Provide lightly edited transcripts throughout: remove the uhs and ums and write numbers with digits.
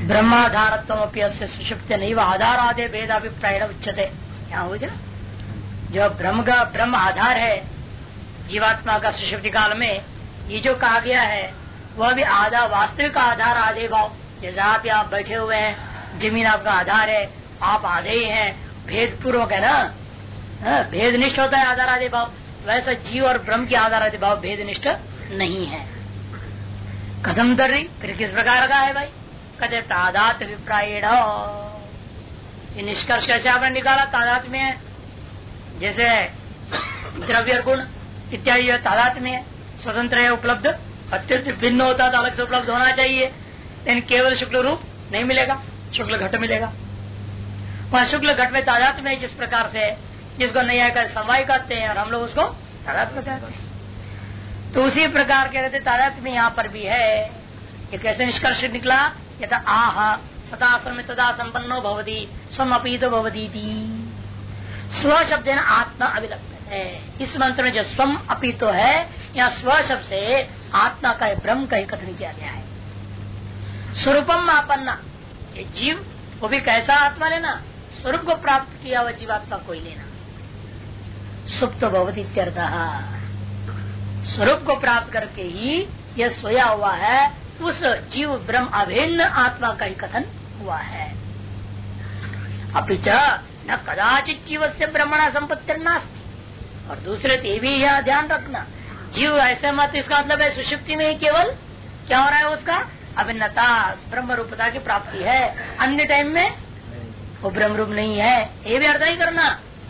ब्रह्माधारत्व सुषुप्त नहीं आधार आदे भेदाभिप्राय उच्चते। क्या हो गया? जो ब्रह्म का ब्रह्म आधार है जीवात्मा का सुषुप्ति काल में, ये जो कहा गया है वह भी आधा वास्तविक आधार आधे भाव। जैसे आप यहाँ बैठे हुए हैं, जमीन आपका आधार है, आप आधे ही हैं, भेद पूर्वक है ना, भेदनिष्ठ होता है आधार आधे भाव। वैसा जीव और ब्रह्म की आधार आधे भाव भेदनिष्ठ नहीं है। कथम कर रही फिर किस प्रकार का है भाई? कहते तादात अभिप्राय। ये निष्कर्ष कैसे आपने निकाला? तादात में है, जैसे द्रव्य गुण इत्यादि तादात में है, स्वतंत्र है, उपलब्ध अत्यंत भिन्न होता तो अलग से उपलब्ध होना चाहिए, लेकिन केवल शुक्ल रूप नहीं मिलेगा, शुक्ल घट मिलेगा। वह शुक्ल घट में तादात में जिस प्रकार से, जिसको नहीं आकर समवाय कहते हैं और हम लोग उसको तादात में कहते हैं, तो उसी प्रकार के रहते तादात में यहाँ पर भी है। ये कैसे निष्कर्ष निकला? यथा आह सदा में तदा संपन्नो भवती स्वम अपीतो भवती। स्व शब्द है ना, आत्मा अभिलप्त है। इस मंत्र में जो स्वम अपीतो है, यहाँ स्व शब्द से आत्मा का ब्रह्म का ही कथन किया गया है। स्वरूपम आपन्ना, ये जीव वो भी कैसा आत्मा लेना? स्वरूप को प्राप्त किया हुआ जीवात्मा को ही लेना। सुप्त भवती इत्यर्थः, स्वरूप को प्राप्त करके ही यह सोया हुआ है, उस जीव ब्रह्म अभिन्न आत्मा का ही कथन हुआ है। अपिच न कदाचित जीव से ब्रह्मणा संपत्ति नास्ति। और दूसरे तो ये भी यह ध्यान रखना, जीव ऐसे मत, इसका मतलब है सुषुप्ति में केवल क्या हो रहा है? उसका अभिन्नता ब्रह्म रूपता की प्राप्ति है, अन्य टाइम में वो ब्रह्म रूप नहीं है। ये भी अर्थ ही करना,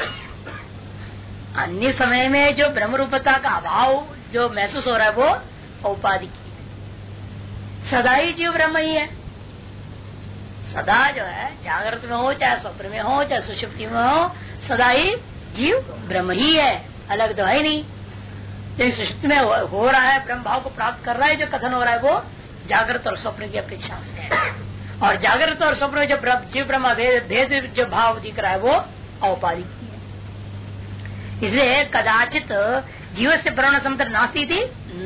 अन्य समय में जो ब्रह्म रूपता का अभाव जो महसूस हो रहा है वो उपाधि की है। सदा ही जीव ब्रह्म ही है। सदा जो है, जागृत में हो चाहे स्वप्न में हो चाहे सुषुप्ति में हो, सदा ही जीव ब्रह्म ही है, अलग तो है नहीं। लेकिन सुषुप्ति में हो रहा है, ब्रह्म भाव को प्राप्त कर रहा है, जो कथन हो रहा है वो जागृत और स्वप्न की अपेक्षा से है। और जागृत और स्वप्न जो जीव ब्रह्म भेद जो भाव दिख रहा है वो औपाधिक ही है। इसलिए कदाचित जीव से ब्रह्म संतर नास्ती थी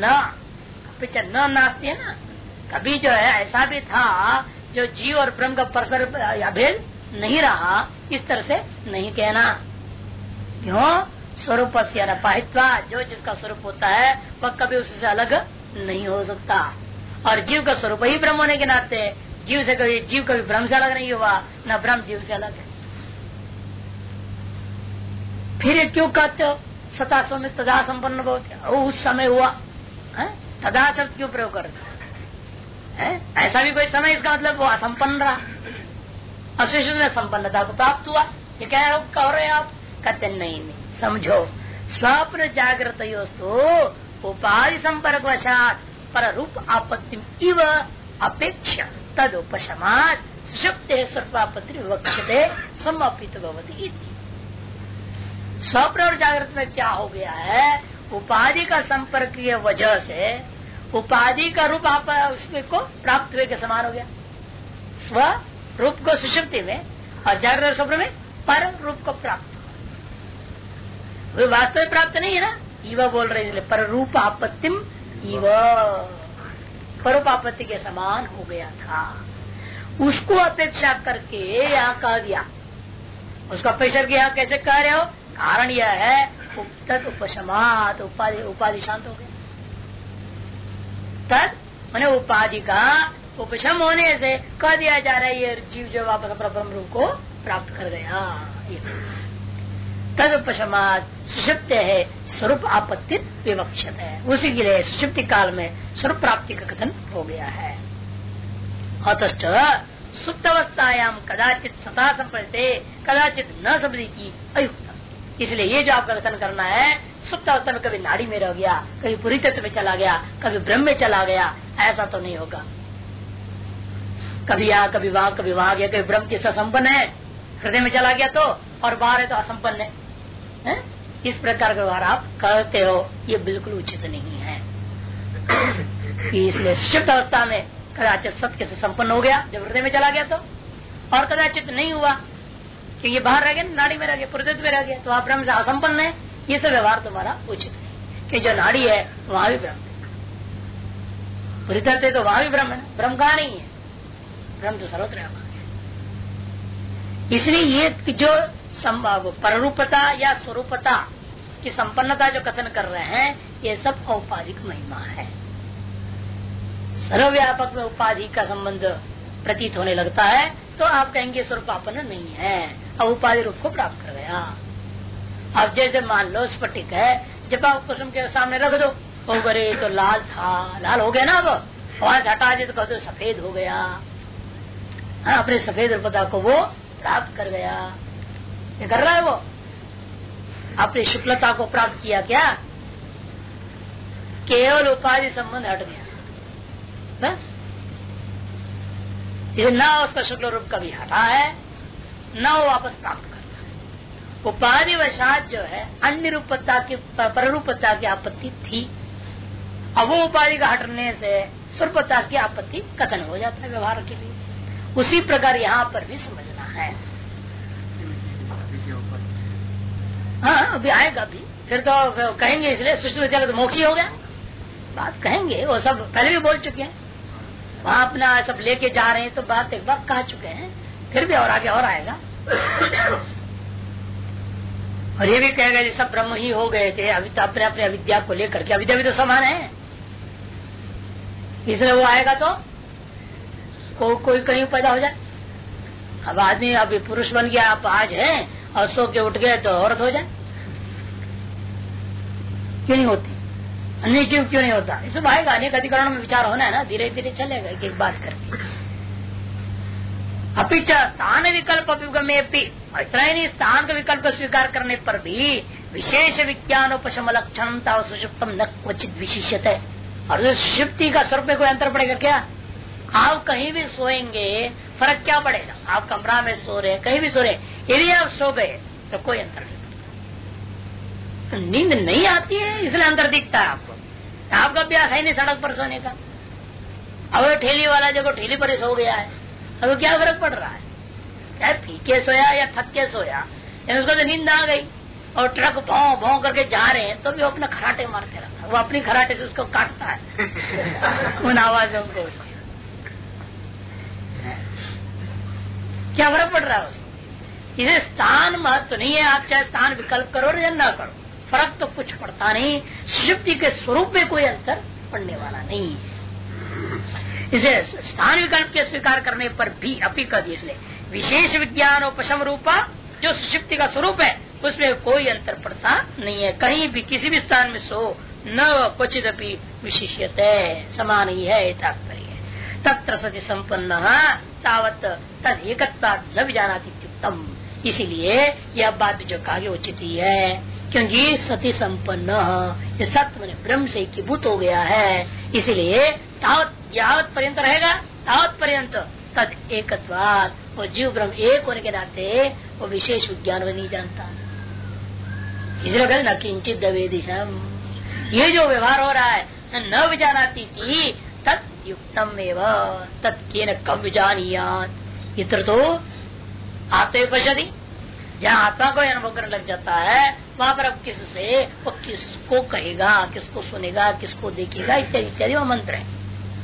न नास्ती है ना, कभी जो है ऐसा भी था जो जीव और ब्रह्म का परस्पर अभेद नहीं रहा, इस तरह से नहीं कहना। क्यों? स्वरूप से अनपाहित्वा, जो जिसका स्वरूप होता है वह कभी उससे अलग नहीं हो सकता। और जीव का स्वरूप ही ब्रह्म होने के नाते जीव कभी ब्रह्म से अलग नहीं हुआ, न ब्रह्म जीव से अलग है। फिर क्यों कहते हो सता में तदा संपन्न बहुत? उस समय हुआ है? तदा शब्द क्यों प्रयोग करते है? ऐसा भी कोई समय, इसका मतलब वो असंपन्न रहा, अशिष्ट में संपन्नता को प्राप्त हुआ। ये कह रहे आप? कहते नहीं, समझो, स्वप्न जागृत उपाधि संपर्क वशात पर रूप आपत्ति इव अपेक्षा तद उपशमात सुषुप्ते स्वरूपापत्ति विवक्षते समर्पित भवति। स्वप्न और जागृत में क्या हो गया है? उपाधि का संपर्क की वजह से उपाधि का रूप आप उसको प्राप्त हुए के समान हो गया। स्व रूप को सुषुप्ति में और जागृत और स्वप्न में पर रूप को प्राप्त हुआ। वास्तविक प्राप्त नहीं है ना, इव बोल रहे, इसलिए पर रूप आपत्तिम इव, परोपापत्ति के समान हो गया था। उसको अपेक्षा करके यहाँ कह दिया, उसको अपेक्षा किया। कैसे कह रहे हो? कारण यह है तद उपशमात, उपाधि शांत हो गया। तद मैंने उपाधि का उपशम होने से कह दिया जा रहा है ये जीव जो वापस अपना ब्रह्म रूप को प्राप्त कर गया। तद उपशमात सुषुप्त है स्वरूप आपत्ति विवक्षित है, उसी के लिए सुषुप्ति काल में स्वरूप प्राप्ति का कथन हो गया है। अतश्च सुप्त अवस्थायाम कदाचित सता संपत्ति कदाचित न संपत्ति अयुक्त। इसलिए ये जो आपका कथन करना है, सुप्त अवस्था में कभी नाड़ी में रह गया, कभी पूरी तत्व में चला गया, कभी ब्रह्म में चला गया, ऐसा तो नहीं होगा। कभी यहाँ कभी वहां कभी वहां गया, कभी ब्रह्म के साथ संपन्न है, हृदय में चला गया तो, और बाहर है तो असंपन्न है। इस प्रकार का व्यवहार आप कहते हो, ये बिल्कुल उचित नहीं है। इसलिए सुषुप्त अवस्था में कदाचित सत्य से संपन्न हो गया जब हृदय में चला गया तो, और कदाचित नहीं हुआ कि ये बाहर रह गया, नाड़ी में रह गया, पुरुष में रह गया, तो आप ब्रह्म से असंपन्न है। ये सब व्यवहार तुम्हारा उचित नहीं कि जो नाड़ी है वहां भी ब्रह्म है, पुरुष है तो वहां भी ब्रह्म है। ब्रह्म कहाँ नहीं है? ब्रह्म तो सर्वत्र व्यापक है। इसलिए ये जो पररूपता या स्वरूपता की संपन्नता जो कथन कर रहे हैं, ये सब औपाधिक महिमा है। सर्वव्यापक में उपाधि का संबंध प्रतीत होने लगता है तो आप कहेंगे स्वरूपापन्न नहीं है, अब उपाधि रूप को प्राप्त कर गया। अब जैसे मान लो स्फटिक है, जब आप कुसुम के सामने रख दो, ओ बरे तो लाल था, लाल हो गया ना, अब वहां से हटा दे तो कहते सफेद हो गया। अपने सफेद रूपता को वो प्राप्त कर गया। ये कर रहा है वो, अपनी शुक्लता को प्राप्त किया। क्या केवल उपाधि संबंध हट गया बस। ये न उसका शुक्ल रूप कभी हटा है, न वो वापस प्राप्त करता है। उपाधि वशात जो है अन्य रूपता की पररूपता की आपत्ति थी, अब वो उपाधि का हटने से स्वरूपता की आपत्ति कथन हो जाता है व्यवहार के लिए। उसी प्रकार यहाँ पर भी समझना है। हाँ अभी आएगा भी, फिर तो कहेंगे इसलिए सृष्टि में चलो तो मोक्ष ही हो गया, बात कहेंगे। वो सब पहले भी बोल चुके हैं, वहां अपना सब लेके जा रहे हैं तो बात एक बार कह चुके हैं, फिर भी और आगे और आएगा। और ये भी कहेगा ये सब ब्रह्म ही हो गए थे, अभी तो अपने अपने अविद्या को लेकर के, अविद्या भी तो समान है, इसलिए वो आएगा तो कोई कहीं पैदा हो जाए। अब आदमी अभी पुरुष बन गया, आप आज हैं और सो के उठ गए तो औरत हो जाए, क्यों नहीं होती? अन्य जीव क्यों नहीं होता? इस सब आएगा, अनेक अधिकरणों में विचार होना है ना, धीरे धीरे चलेगा एक बात करके। अपिच स्थान विकल्प अभिगमे भी, इतना ही नहीं, स्थान का विकल्प स्वीकार करने पर भी विशेष विज्ञानोपशम लक्षणता सुषुप्तम न क्वचित विशिष्यत है। और जो सुषुप्ति का स्वरूप में कोई अंतर पड़ेगा क्या? आप कहीं भी सोएंगे फर्क क्या पड़ेगा? आप कमरा में सो रहे, कहीं भी सो रहे, यदि आप सो गए तो कोई अंतर नहीं पड़ता। तो नींद नहीं आती है इसलिए अंतर दिखता है आपको, आपका अभ्यास है नहीं सड़क पर सोने का। अब ठेली वाला जगह ठेली पर सो गया है, अब क्या फर्क पड़ रहा है? चाहे फीके सोया या थक के सोया, उसको तो नींद आ गई और ट्रक भौं भौं करके जा रहे हैं तो भी वो अपना खराटे मारते रहता है, वो अपनी खराटे से उसको काटता है उन आवाजों को। क्या फर्क पड़ रहा है उसको? इसे स्थान महत्व नहीं है, आप चाहे स्थान विकल्प करो या न करो, फर्क तो कुछ पड़ता नहीं। सुषुप्ति के स्वरूप में कोई अंतर पड़ने वाला नहीं है। इसे स्थान विकल्प के स्वीकार करने पर भी अपी कर दी, इसलिए विशेष विज्ञान उपशम रूपा जो सुषुप्ति का स्वरूप है उसमें कोई अंतर पड़ता नहीं है। कहीं भी किसी भी स्थान में सो न क्वचित अपनी विशिष्यत है, समान ही है तात्पर्य। तत्र सति संपन्न तावत तद एकत्वाद न विजानाति इत्युक्तम। इसीलिए यह बात जो कहा उचित ही है, क्योंकि सति संपन्न ये सत्य में ब्रह्म से एकीभूत हो गया है, इसीलिए तावत यावत पर्यंत रहेगा तावत पर्यंत तद एकत्वाद, वो जीव ब्रह्म एक होने के नाते वो विशेष विज्ञान में नहीं जानता। इसलिए न किंचित दवेदिशम, ये जो व्यवहार हो रहा है न विजानाती थी तत् युक्तम एवं तत्केन कब विजानियात। इत्र तो आत्मपश्यति, जहाँ आत्मा को अनुभव करने लग जाता है वहाँ पर अब किससे वो किसको कहेगा, किसको सुनेगा, किसको देखेगा इत्यादि इत्यादि वो मंत्र है।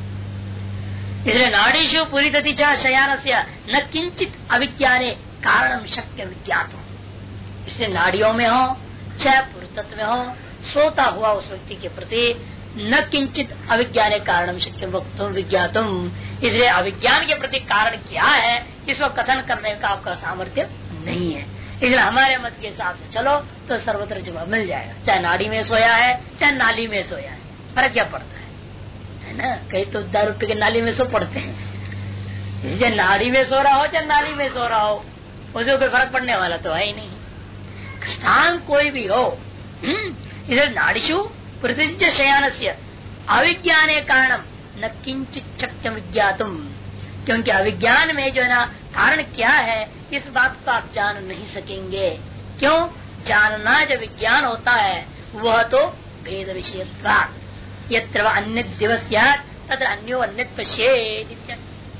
इसलिए नाड़ीशु पूरी तति शयान से न किंचित अविज्ञाने कारणम शक्य विज्ञातम। इसलिए नाड़ियों में हो चाहे पुरुतत्व में हो, सोता हुआ उस व्यक्ति के प्रति न किंचित अविज्ञाने कारणम शक्य वक्तुम विज्ञातुम। इसलिए अविज्ञान के प्रति कारण क्या है इसको कथन करने का आपका सामर्थ्य नहीं है। इसलिए हमारे मत के हिसाब से चलो तो सर्वत्र जवाब मिल जाएगा, चाहे नाड़ी में सोया है चाहे नाली में सोया है, फर्क क्या पड़ता है ना? कहीं तो दारू पी के नाली में सो पड़ते हैं, इसलिए नाड़ी में सो रहा हो चाहे नाली में सो रहा हो उसे कोई फर्क पड़ने वाला तो है ही नहीं, स्थान कोई भी हो। इसलिए नाड़ीशु प्रतिज्ञ शयानस्य अविज्ञाने कारणम न किंचित शक्यम विज्ञातुम, क्योंकि अविज्ञान में जो है ना कारण क्या है इस बात को आप जान नहीं सकेंगे। क्यों? जानना जो विज्ञान होता है वह तो भेद विषयत्वात्, यत्र अन्य दिवस तत्र अन्यो अन्य पश्येत्,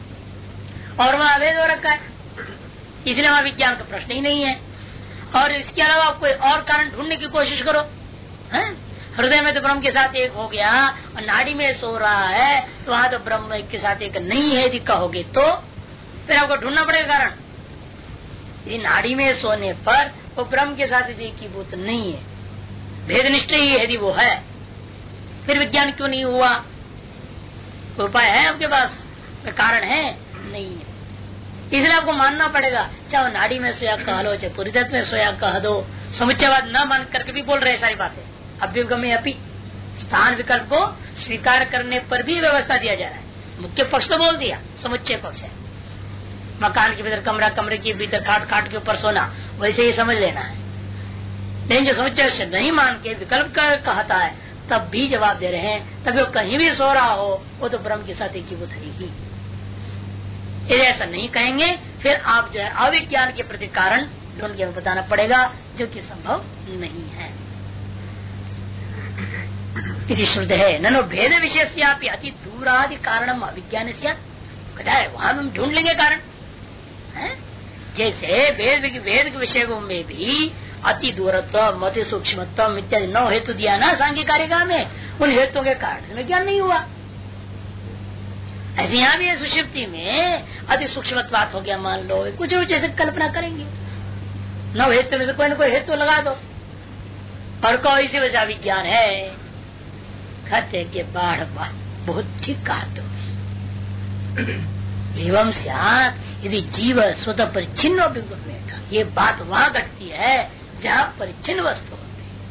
और वहाँ भेद हो रखा है, इसलिए वहाँ विज्ञान का प्रश्न ही नहीं है। और इसके अलावा आप कोई और कारण ढूंढने की कोशिश करो, है? हृदय में तो ब्रह्म के साथ एक हो गया और नाड़ी में सो रहा है तो वहाँ तो ब्रह्म के साथ एक नहीं है यदि कहोगे तो फिर आपको ढूंढना पड़ेगा कारण। यदि नाड़ी में सोने पर वो ब्रह्म के साथ एकीभूत नहीं है, भेदनिष्ठ ही यदि वो है, फिर विज्ञान क्यों नहीं हुआ? कोई उपाय है आपके पास? कारण है? नहीं है। इसलिए आपको मानना पड़ेगा, चाहे नाड़ी में सोया कह लो, चाहे पूरी तत्व में सोया कह दो, समुच्चयवाद न मान करके भी बोल रहे सारी बातें। अभ्युगमे अपि स्थान विकल्प को स्वीकार करने पर भी व्यवस्था दिया जा रहा है। मुख्य पक्ष तो बोल दिया, समुच्चय पक्ष है। मकान के भीतर कमरा, कमरे के भीतर खाट, खाट के ऊपर सोना, वैसे ही समझ लेना है। लेकिन जो समुच्चय से नहीं मान के विकल्प कहता है, तब भी जवाब दे रहे हैं, तब वो कहीं भी सो रहा हो वो तो ब्रह्म के साथ एकीभूत है ही। यदि ऐसा नहीं कहेंगे फिर आप जो है अविज्ञान के प्रति कारण ढूंढ के बताना पड़ेगा, जो कि संभव नहीं है। इति श्रुत है ननो भेद विषय अति दूरादि कारणम अविज्ञान से, वहां हम ढूंढ लेंगे कारण है? जैसे वेद के विषयों में भी अति दूरत्व, अति सूक्ष्मत्व इत्यादि 9 हेतु दिया ना सांख्य कारिका में, उन हेतुओं के कारण में ज्ञान नहीं हुआ। ऐसे यहाँ भी सुषुप्ति में अति सूक्ष्मत्वात हो गया, मान लो कुछ जैसे कल्पना करेंगे, 9 हेतु में से कोई न कोई हेतु लगा दो और कहो इसी वजह विज्ञान है। कहते के बाढ़ बहुत ठीक कहा तो एवं यदि जीव स्वतः परिच्छिन्न बैठा, ये बात वहाँ घटती है जहाँ परिच्छिन्न वस्तु होती है।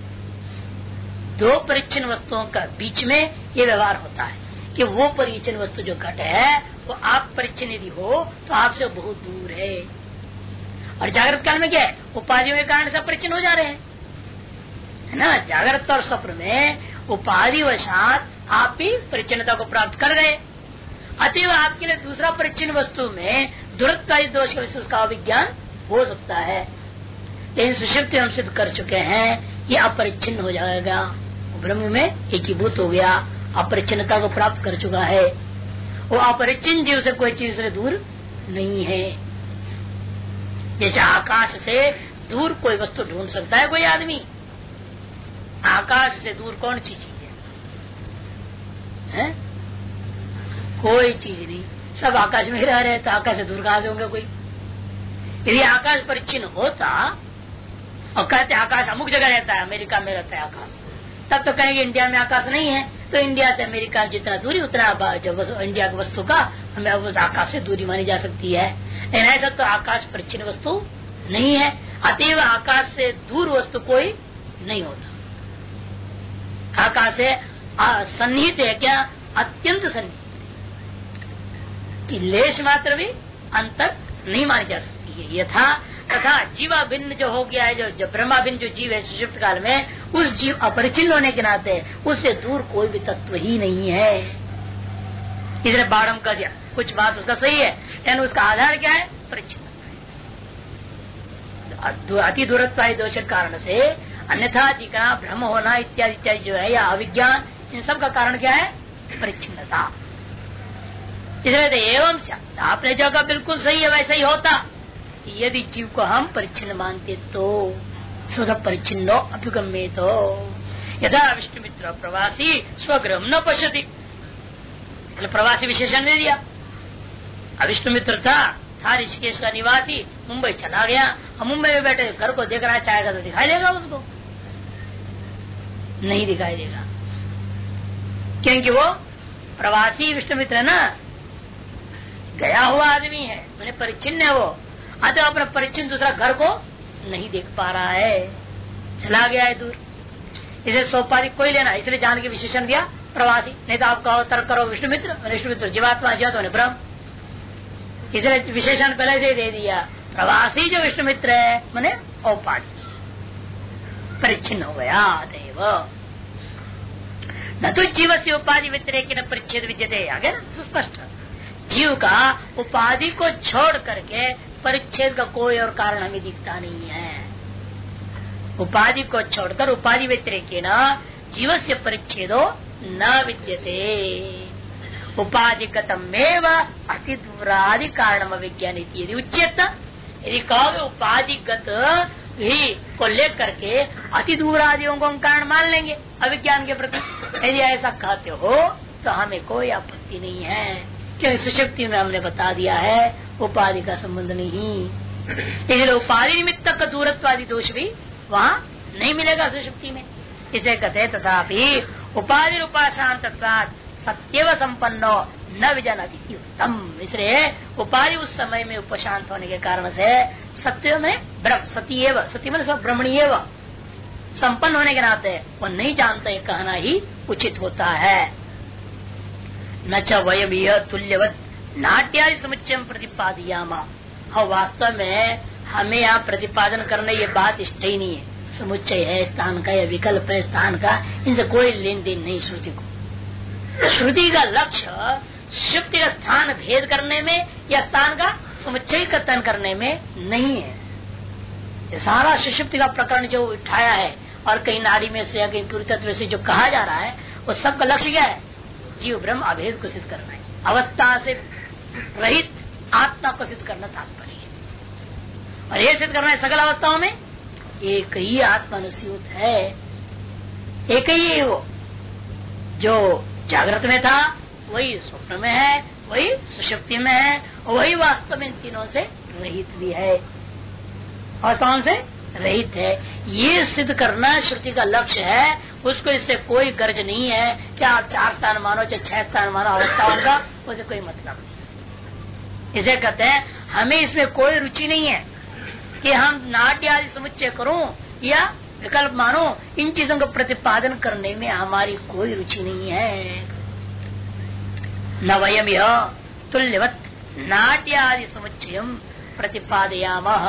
2 परिच्छिन्न वस्तुओं का बीच में ये व्यवहार होता है कि वो परिच्छिन्न वस्तु जो घट है वो आप परिच्छिन्न यदि हो तो आपसे बहुत दूर है। और जागृत काल में क्या है, उपाधियों के कारण से परिच्छिन्न हो जा रहे हैं, है ना। जागृत और स्वप्न में उपाधि वशात आप ही परिच्छिन्नता को प्राप्त कर गए, अतएव आपके लिए दूसरा परिच्छिन्न वस्तु में दुरत्वादि दोष के विशेष का विज्ञान हो सकता है। लेकिन सुषुप्ति हम सिद्ध कर चुके हैं कि अपरिच्छिन्न हो जाएगा, ब्रह्म में एकीभूत हो गया, अपरिच्छिन्नता को प्राप्त कर चुका है। वो अपरिच्छिन्न जीव से कोई चीज से दूर नहीं है। जैसे आकाश से दूर कोई वस्तु ढूंढ सकता है कोई आदमी, आकाश से दूर कौन सी चीज है? कोई चीज नहीं, सब आकाश में रह रहे, तो आकाश से दूर कहां से होंगे कोई? यदि आकाश परिच्छिन्न होता और कहते आकाश अमुक जगह रहता है, अमेरिका में रहता है आकाश, तब तो कहेंगे इंडिया में आकाश नहीं है, तो इंडिया से अमेरिका जितना दूरी उतना जो इंडिया की वस्तु का हमें उस आकाश से दूरी मानी जा सकती है। लेकिन ऐसा तो आकाश परिच्छिन्न वस्तु नहीं है, अतएव आकाश से दूर वस्तु कोई नहीं होता। आकाश से सन्निहित है क्या? अत्यंत सन्निहित, कि लेश मात्र भी अंतर नहीं मानी जा सकती है। यथा तथा जीवा भिन्न जो हो गया है, जो ब्रह्मा भिन्न जो जीव है सुषुप्त काल में, उस जीव अपरिचिन्न होने के नाते उससे दूर कोई भी तत्व ही नहीं है। इधर बाढ़ कर दिया, कुछ बात उसका सही है, लेकिन उसका आधार क्या है? परिचिन्न। अति दूरत्व दोष कारण से अन्यथा दिखना, भ्रम होना इत्यादि इत्यादि जो है या अविज्ञान, इन सब का कारण क्या है? परिच्छिन्नता। इसलिए एवं आपने जो कहा बिल्कुल सही है, वैसा ही होता यदि जीव को हम परिच्छिन्न मानते तो। स्वतः परिच्छिन्नो अभ्युगम्ये तो यदा विष्णु मित्र प्रवासी स्वगृह न पश्यति, प्रवासी विशेषण दे दिया। अविष्णु मित्र था ऋषिकेश का निवासी, मुंबई चला गया, हम मुंबई में बैठे घर को देख रहा है, चाहेगा तो दिखाई देगा उसको? नहीं दिखाई देगा, क्योंकि वो प्रवासी विष्णु मित्र है ना, गया हुआ आदमी है, मैंने परिच्छिन्न है वो, अतः अपना परिच्छिन्न दूसरा घर को नहीं देख पा रहा है, चला गया है दूर। इसे सोपाधिक कोई लेना, इसलिए जान के विशेषण दिया प्रवासी। नहीं तो आप कहो तर्क करो विष्णु मित्र जीवात्मा, जीवात्मा ब्रह्म, इसलिए विशेषण पहले से दे दिया। प्रवासी जो विष्णु मित्र है मैंने औपाधिक परिच्छिन्न हो गया। न तो जीव से उपाधि व्यतिरेक न परिच्छेद विद्यते, आगे ना सुस्पष्ट। जीव का उपाधि को छोड़ करके परिच्छेद का कोई और कारण हमें दिखता नहीं है। उपाधि को छोड़कर उपाधि व्यतिरेक न जीव से परिच्छेदो न विद्यते। उपाधिगतमेव अति दूरादि कारणम विज्ञानित यदि उच्चेत, यदि कहोगे उपाधिगत ही को लेकर के अति दूरादियों को हम कारण मान लेंगे अविज्ञान के प्रति, यदि ऐसा कहते हो तो हमें कोई आपत्ति नहीं है, क्योंकि सुषुप्ति में हमने बता दिया है उपाधि का संबंध नहीं। इसलिए उपाधि निमित्त का दूरत्वादि दोष भी वहाँ नहीं मिलेगा सुषुप्ति में। इसे कहते तथापि उपाधि उपाशांतत्वात् सत्यव संपन्नो न विजानाति उत्तम। इसलिए उपाधि उस समय में उपशांत होने के कारण से सत्य में ब्रह्म सतीएव, सती में सब ब्रह्मणीएव संपन्न होने के नाते वो नहीं जानता, ये कहना ही उचित होता है। न च वयम यह तुल्यवत नाट्यादि समुच्चयम प्रतिपादयामा। हाँ, वास्तव में हमें यहाँ प्रतिपादन करने ये बात इष्ट ही नहीं है। समुच्चय है स्थान का या विकल्प है स्थान का, इनसे कोई लेन देन नहीं श्रुति को। श्रुति का लक्ष्य सुषुप्ति का स्थान भेद करने में या स्थान का समुच्चय कथन करने में नहीं है। ये सारा सुषुप्ति का प्रकरण जो उठाया है और कहीं नाड़ी में से या कहीं पूरी तत्व से जो कहा जा रहा है, वो सबका लक्ष्य क्या है? जीव ब्रह्म अभेद को सिद्ध करना है, अवस्था से रहित आत्मा को सिद्ध करना तात्पर्य है। और ये सिद्ध करना है सकल अवस्थाओं में एक ही आत्मा अनुस्यूत है, एक ही है वो। जो जागृत में था वही स्वप्न में है, वही सुषुप्ति में है, वही वास्तव में इन तीनों से रहित भी है, अवस्थाओं से रहित है। ये सिद्ध करना श्रुति का लक्ष्य है। उसको इससे कोई गर्ज नहीं है कि आप 4 स्थान मानो चाहे 6 स्थान मानो अवस्थाओं का, उसे कोई मतलब नहीं। इसे कहते हैं हमें इसमें कोई रुचि नहीं है कि हम नाट्य आदि समुच्चय करूं या विकल्प मानो, इन चीजों का प्रतिपादन करने में हमारी कोई रुचि नहीं है। न वयम यह तुल्यवत नाट्य आदि समुच्चयम प्रतिपादयामः।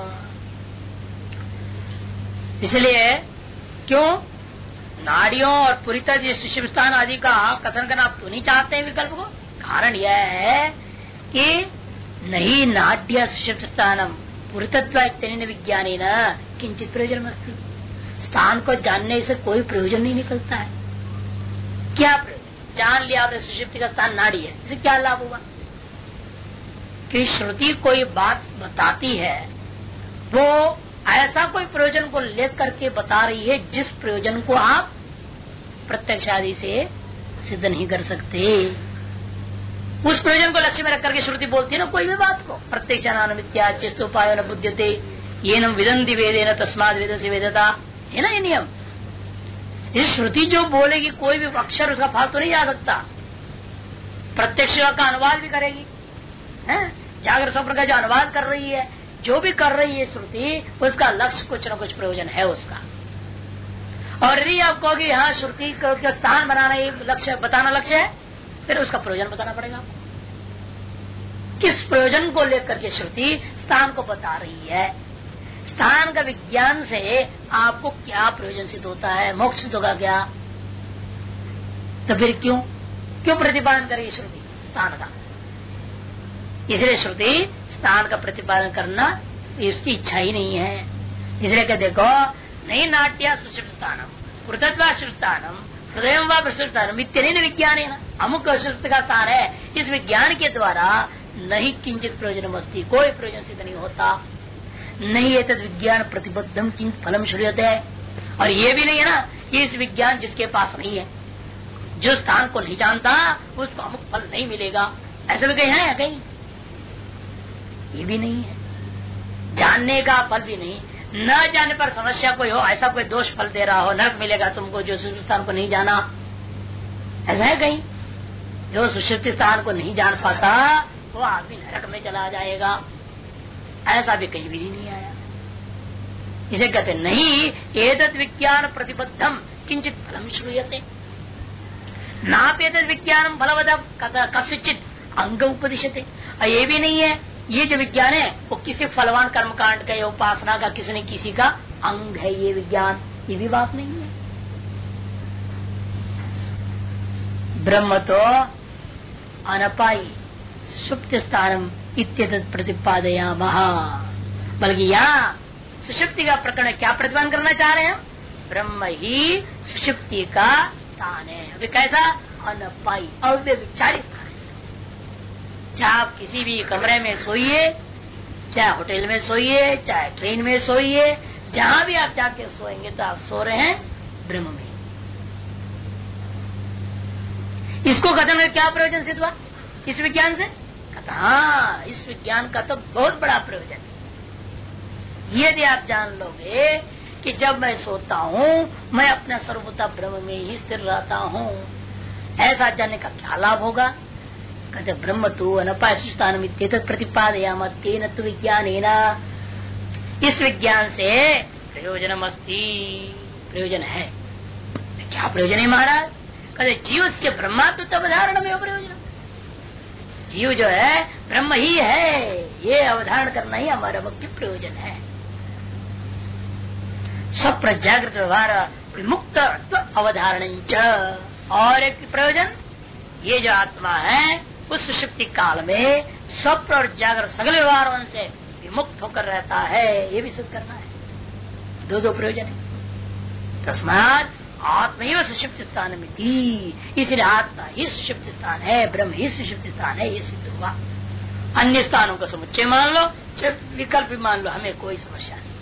इसलिए क्यों नाड़ियों और पुरीता सुषुप्त स्थान आदि का कथन करना आप क्यों नहीं चाहते हैं विकल्प को? कारण यह है कि नहीं नाट्य सुषुप्त स्थानम पुरीतत्व विज्ञानी न किंचित प्रयोजन अस्ति। स्थान को जानने से कोई प्रयोजन नहीं निकलता है। क्या प्रयोजन? जान लिया आपने सुषुप्ति का स्थान नाड़ी है, इससे क्या लाभ हुआ? कि श्रुति कोई बात बताती है वो ऐसा कोई प्रयोजन को लेकर के बता रही है जिस प्रयोजन को आप प्रत्यक्ष आदि से सिद्ध नहीं कर सकते। उस प्रयोजन को लक्ष्य में रख करके श्रुति बोलती है ना कोई भी बात को। प्रत्यक्षानामित्या चेष्टोपायो न बुध्यते येनम विदन्ति वेदेन तस्माद् वेदस्य वेदता, है ना ये नियम। ये श्रुति जो बोलेगी कोई भी अक्षर उसका फालतू नहीं जा सकता। प्रत्यक्ष का अनुवाद भी करेगी, जागृत स्वप्न का जो अनुवाद कर रही है, जो भी कर रही है श्रुति, उसका लक्ष्य कुछ न कुछ प्रयोजन है उसका। और यदि आप कहोगे यहाँ श्रुति का स्थान बनाना ये लक्ष्य बताना लक्ष्य है, फिर उसका प्रयोजन बताना पड़ेगा आपको। किस प्रयोजन को लेकर के श्रुति स्थान को बता रही है? स्थान का विज्ञान से आपको क्या प्रयोजन सिद्ध होता है? मोक्ष सिद्ध होगा क्या? तो फिर क्यों प्रतिपादन करेगी श्रुति स्थान का? इसलिए श्रुति स्थान का प्रतिपादन करना इसकी इच्छा ही नहीं है। इसलिए कहते देखो नहीं नाट्य सुषुप्त स्थानम पुरीतत्व सुषुप्त स्थानम हृदय व प्रसुप्तानम इत्यनेन विज्ञान है ना, अमुक सुषुप्त का स्थान है, इस विज्ञान के द्वारा नहीं किंचित प्रयोजन मस्ती, कोई प्रयोजन सिद्ध नहीं होता। नहीं एतद् विज्ञान प्रतिबद्धम किंच फलम श्रूयते है। और ये भी नहीं है ना कि इस विज्ञान जिसके पास नहीं है, जो स्थान को नहीं जानता उसको अमुक फल नहीं मिलेगा, ऐसा भी कहीं है? कहीं ये भी नहीं है। जानने का फल भी नहीं, न जानने पर समस्या कोई हो, ऐसा कोई दोष फल दे रहा हो, नरक मिलेगा तुमको जो सुषुप्त स्थान को नहीं जाना, ऐसा है कहीं? जो सुषुप्त स्थान को नहीं जान पाता वो आदमी नरक में चला जाएगा, ऐसा भी कहीं भी नहीं आया। इसे कहते नहीं एतत् विज्ञान प्रतिबद्धम किंचित फलम श्रूयते नाप्येतत् विज्ञानम फलवद कस्यचित् अंग उपदिश्यते। ये भी नहीं है ये जो विज्ञान है वो किसी फलवान कर्मकांड का या उपासना का किसी न किसी का अंग है ये विज्ञान, ये भी बात नहीं है। ब्रह्म तो अनपाई सुप्त स्थानम इत्येतत् प्रतिपादयामः। बल्कि यहाँ सुषुप्ति का प्रकरण क्या प्रतिपादन करना चाह रहे हैं? ब्रह्म ही सुषुप्ति का स्थान है। अभी कैसा? अनपाई अव्यभिचारी स्थान। चाहे आप किसी भी कमरे में सोइए, चाहे होटल में सोइए, चाहे ट्रेन में सोइए, जहां भी आप जाके सोएंगे तो आप सो रहे हैं ब्रह्म में। इसको कथन में क्या प्रयोजन सिद्ध हुआ इस विज्ञान से? कहता हाँ, इस विज्ञान का तो बहुत बड़ा प्रयोजन है। यदि आप जान लोगे कि जब मैं सोता हूँ मैं अपने सर्वभूता ब्रह्म में ही स्थिर रहता हूँ, ऐसा जानने का क्या लाभ होगा? कहते ब्रह्म तो अनपाशिष्टान प्रतिपादयाम तेन तु विज्ञान, इस विज्ञान से प्रयोजन मस्ती, प्रयोजन है। क्या प्रयोजन है महाराज? कहते जीव से ब्रह्मात्म अवधारण में प्रयोजन, जीव जो है ब्रह्म ही है, ये अवधारण करना ही हमारा मुख्य प्रयोजन है। सब प्रजागृत व्यवहार विमुक्त अवधारण। और एक प्रयोजन, ये जो आत्मा है उस सुषुप्ति काल में सब और जागृत सगल व्यवहारों से विमुक्त होकर रहता है, ये भी सिद्ध करना है। दो प्रयोजन है। तस्मात् आत्मा सुषुप्त स्थान में थी, इसलिए आत्मा ही सुषुप्त स्थान है, ब्रह्म ही सुषुप्त स्थान है, ये सिद्ध हुआ। अन्य स्थानों का समुच्चय मान लो, विकल्प भी मान लो, हमें कोई समस्या नहीं।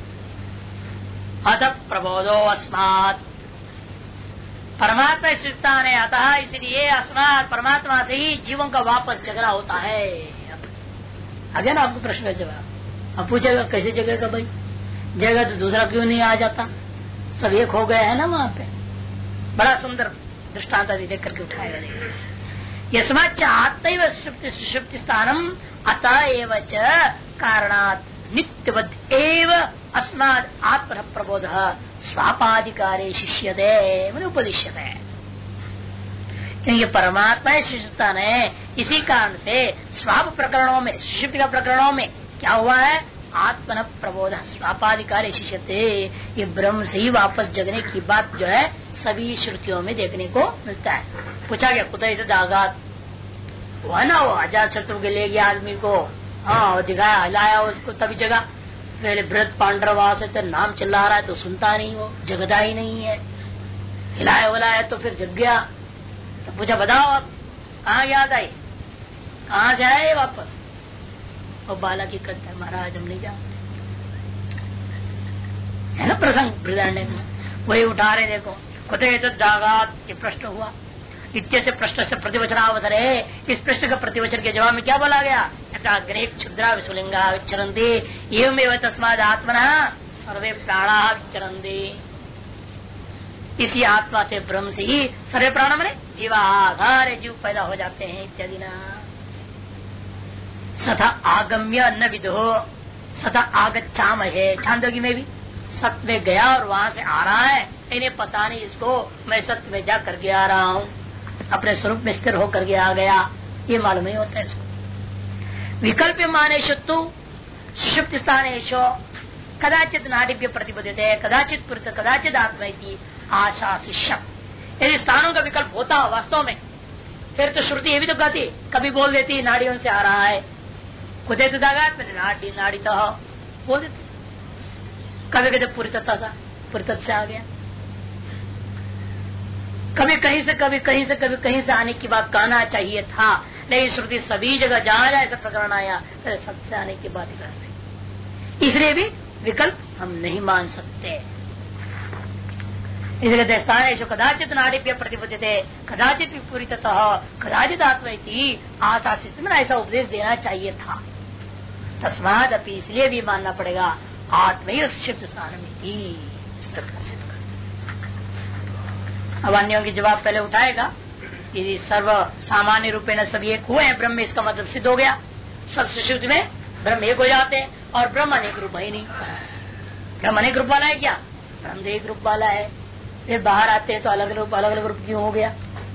अतः प्रबोधो अस्मात्, परमात्मा स्थान है, अतः इसलिए अस्मात् परमात्मा से ही जीवों का वापस झगड़ा होता है। आगे ना आपको प्रश्न का जवाब। अब पूछेगा कैसे जगेगा भाई? जगह तो दूसरा क्यों नहीं आ जाता? सब एक हो गया है ना वहाँ पे। बड़ा सुंदर दृष्टांत देख करके उठाएगा। यस्माच्च आत्मैव सुषुप्ति स्थानम अतः एव च कारणात् नित्यवद् एव अस्माद् आत्मनः प्रबोधः स्वापाधिकारे शिष्यते मन उपदिश्यते। क्योंकि परमात्मा शिष्यस्थान है, इसी कारण से स्वाप प्रकरणों में, सुषुप्ति का प्रकरणों में क्या हुआ है? आत्मन प्रबोध स्वापाधिकार शिष्यते। ये ब्रह्म से ही वापस जगने की बात जो है सभी श्रुतियों में देखने को मिलता है। पूछा गया कुतः दागात, वह ना वो अजात शत्रु के ले गया आदमी को, हाँ दिखाया, हिलाया उसको, तभी जगह। पहले बृहद पांडरवास है तो नाम चिल्ला रहा है तो सुनता नहीं, वो जगता ही नहीं है। हिलाया वलाया तो फिर जग गया। तो पूछा बताओ अब कहाँ याद आई, कहाँ से आए वापस? और बाला की कहता है महाराज हम नहीं जानते, है ना प्रसंग बृहदारण्य में वही उठा रहे। देखो कुतः जागात, ये प्रश्न हुआ। इत्यस्य प्रश्न से प्रतिवचनावसर है। इस प्रश्न का प्रतिवचन के जवाब में क्या बोला गया? अग्नि क्षुद्रा विस्फुलिंगा विचरन्ति एवमेव तस्माद् आत्मना सर्वे प्राणा विचरन्ति। इसी आत्मा से ब्रह्म से ही सर्वे प्राण मने जीवा सारे जीव पैदा हो जाते हैं इत्यादि ना। सथा आगम्य न विदो सथा आगच्छाम है, छांदोगी में भी सत्य में गया और वहां से आ रहा है, इन्हें पता नहीं इसको मैं सत्य में जा करके आ रहा हूँ, अपने स्वरूप में स्थिर होकर के आ गया, ये मालूम नहीं होता है इसको। विकल्प मानेशु सुषुप्त स्थानेशो कदाचित नाडिभ्य प्रतिपद्यते कदाचित पुरुष कदाचित आत्मा की आशा शिष्यक। यदि स्थानों का विकल्प होता वास्तव में, फिर तो श्रुति ये भी तो कहती, कभी बोल देती नाड़ियों से आ रहा है, कुछ तो दागात में नाड़ी नाड़ी तो बोल देती, कभी कहते पूरी तत्व था, पूरी तत्व से आ गया। कभी कहीं से कभी कहीं से कभी कहीं से आने की बात कहना चाहिए था, लेकिन श्रुति सभी जगह जहां जाए ऐसा प्रकरण आया तो सबसे आने की बात कर रही, इसलिए भी विकल्प हम नहीं मान सकते। इसलिए स्थान कदाचित नाड़िभ्य प्रतिपद्यते कदाचित विपरीततः कदाचित आत्मैति आशा शिष्य में ऐसा उपदेश देना चाहिए था। तस्माद अपनी इसलिए भी मानना पड़ेगा आत्मय शिष्ट स्थान में थी। अब अन्यों की जवाब पहले उठाएगा, यदि सर्व सामान्य रूपे न सब एक हुए हैं ब्रह्म, इसका मतलब सिद्ध हो गया सब सुषुप्ति में ब्रह्म एक हो जाते हैं, और ब्रह्म अनेक रूप है ही नहीं। ब्रह्म अनेक रूप वाला है क्या? ब्रह्म एक रूप वाला है, फिर बाहर आते हैं तो अलग अलग रूप क्यों हो गया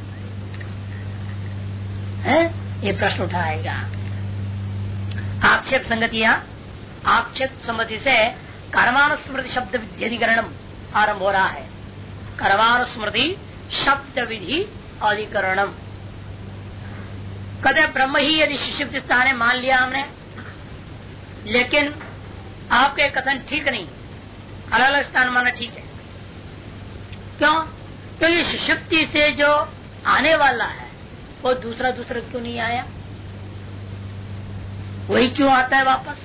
है? ये प्रश्न उठाएगा। आक्षेप संगति, यहाँ आक्षेप संगति से कर्मानुस्मृति शब्द विधिकरण आरंभ हो रहा है। कर्मानुस्मृति शब्द विधि अधिकरणम, कदे ब्रह्म ही यदि सुषुप्त स्थान है मान लिया हमने, लेकिन आपके कथन ठीक नहीं, अलग अलग स्थान माना ठीक है। क्यों? क्योंकि सुषुप्ति से जो आने वाला है वो दूसरा क्यों नहीं आया? वही क्यों आता है वापस?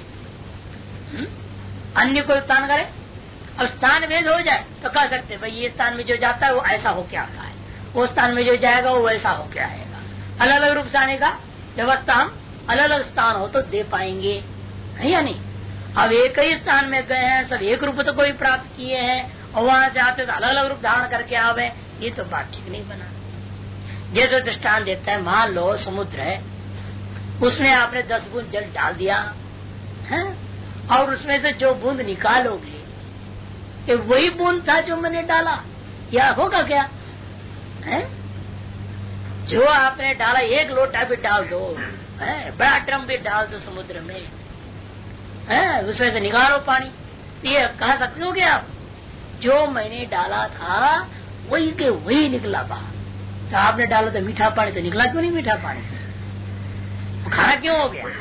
अन्य कोई स्थान करे, अब स्थान भेद हो जाए तो कह सकते भाई ये स्थान में जो जाता है वो ऐसा हो क्या है, वो स्थान में जो जाएगा वो वैसा हो क्या आएगा। अलग अलग रूप से आने का व्यवस्था हम अलग अलग स्थान हो तो दे पाएंगे, है या नहीं? अब एक ही स्थान में गए हैं, सब एक रूप तो कोई प्राप्त किए हैं और वहां जाते तो अलग अलग रूप धारण करके आवे, ये तो बात ठीक नहीं बना। जैसे दृष्टांत देता है, मान लो समुद्र है, उसमें आपने 10 बूंद जल डाल दिया है और उसमें से जो बूंद निकालोगे ये वही बूंद था जो मैंने डाला, या होगा क्या? है जो आपने डाला, एक लोटा भी डाल दो, बड़ा ड्रम भी डाल दो समुद्र में, उसमें से निकालो पानी, ये कह सकते हो क्या आप? जो मैंने डाला था वही के वही निकला बाहर। तो आपने डाला तो मीठा पानी, तो निकला क्यों नहीं मीठा पानी? खाना क्यों हो गया?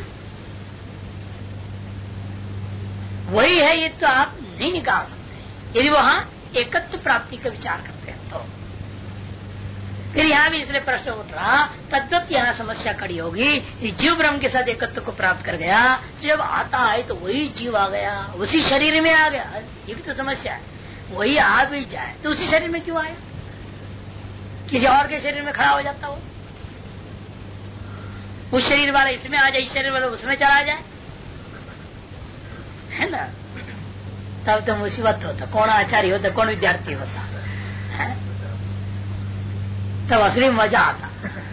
वही है, ये तो आप नहीं निकाल सकते यदि वहां एकत्व प्राप्ति का विचार करते हैं तो। फिर यहाँ भी इसलिए प्रश्न उठ रहा, तद्वत यहाँ समस्या खड़ी होगी, जीव ब्रह्म के साथ एकत्व को प्राप्त कर गया, जब आता है तो वही जीव आ गया, उसी शरीर में आ गया, ये भी तो समस्या है। वही आ भी जाए तो उसी शरीर में क्यों आया? किसी और के शरीर में खड़ा हो जाता हो, उस शरीर वाला इसमें आ जाए, इस शरीर वाला उसमें चला जाए, है ना? तब तो मुसीबत होता, कौन आचार्य होता, कौन विद्यार्थी होता है, तब असली मजा आता।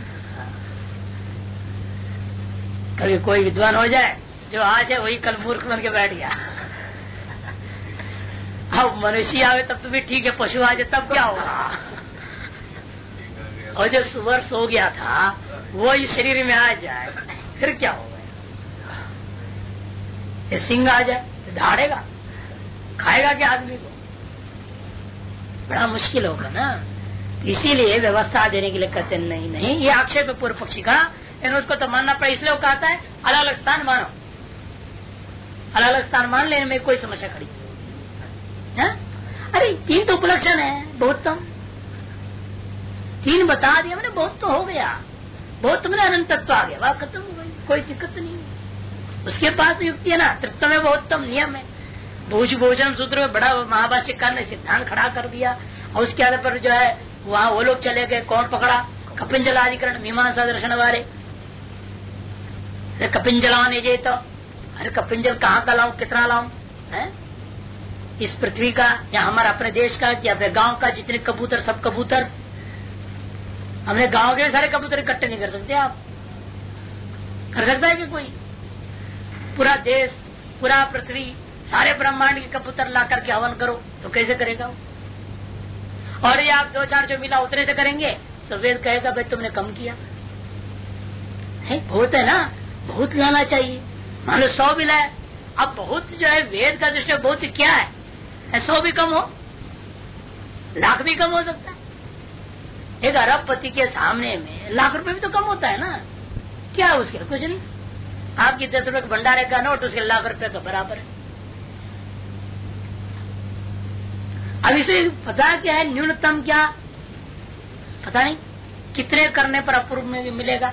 कभी कोई विद्वान हो जाए, जो आज है वही कल मूर्ख बन के बैठ गया। अब मनुष्य आवे तब तो भी ठीक है, पशु आ जाए तब क्या होगा? और जो सुअर सो गया था वो इस शरीर में आ जाए फिर क्या होगा? ये सिंह आ जाए तो धाड़ेगा, खाएगा क्या आदमी को? बड़ा मुश्किल होगा ना। इसीलिए व्यवस्था देने के लिए कहते नहीं नहीं, ये आक्षेप पूर्व पक्षी का, उसको तो मानना पड़ा। इसलिए वो कहता है अलग अलग स्थान मानो, अलग अलग स्थान मान लेने में कोई समस्या खड़ी है? अरे 3 तो उपलक्षण है, बहुत कम 3 बता दिया मैंने, बहुत तो हो गया, बहुत तुमने अनंत तत्व आ गया, वह खत्म हो गई, कोई दिक्कत नहीं। उसके पास युक्ति है ना, तृप्त में बहुतम नियम है। भोजन सूत्र में बड़ा महाभाष्यकार ने सिद्धांत खड़ा कर दिया, और उसके आधार पर जो है वहाँ वो लोग चले गए, कौन पकड़ा? कपिंजलाधिकरण मीमांसा दर्शन वाले। कपिंजलाने जे तो, अरे कपिंजल कहाँ का लाऊं, कितना लाऊं? इस पृथ्वी का या हमारे अपने देश का या अपने गांव का जितने कबूतर, सब कबूतर, हमने गांव के सारे कबूतर इकट्ठे नहीं कर सकते। आप कर सकता है कि कोई? पूरा देश, पूरा पृथ्वी, सारे ब्रह्मांड के कबूतर ला करके हवन करो तो कैसे करेगा वो? और ये आप 2-4 जो मिला उतने से करेंगे तो वेद कहेगा भाई तुमने कम किया है। बहुत है ना, बहुत लाना चाहिए। मान लो 100 मिला है, अब बहुत जो है वेद का दृष्टि बहुत क्या है, 100 भी कम हो, लाख भी कम हो सकता है। एक अरबपति के सामने में लाख रुपए भी तो कम होता है ना, क्या उसके कुछ नहीं। आपकी 10 रुपए के भंडारे का नोट उसके लाख रुपए का बराबर है। अब इसे पता क्या है, न्यूनतम क्या पता नहीं, कितने करने पर अपूर्व में मिलेगा।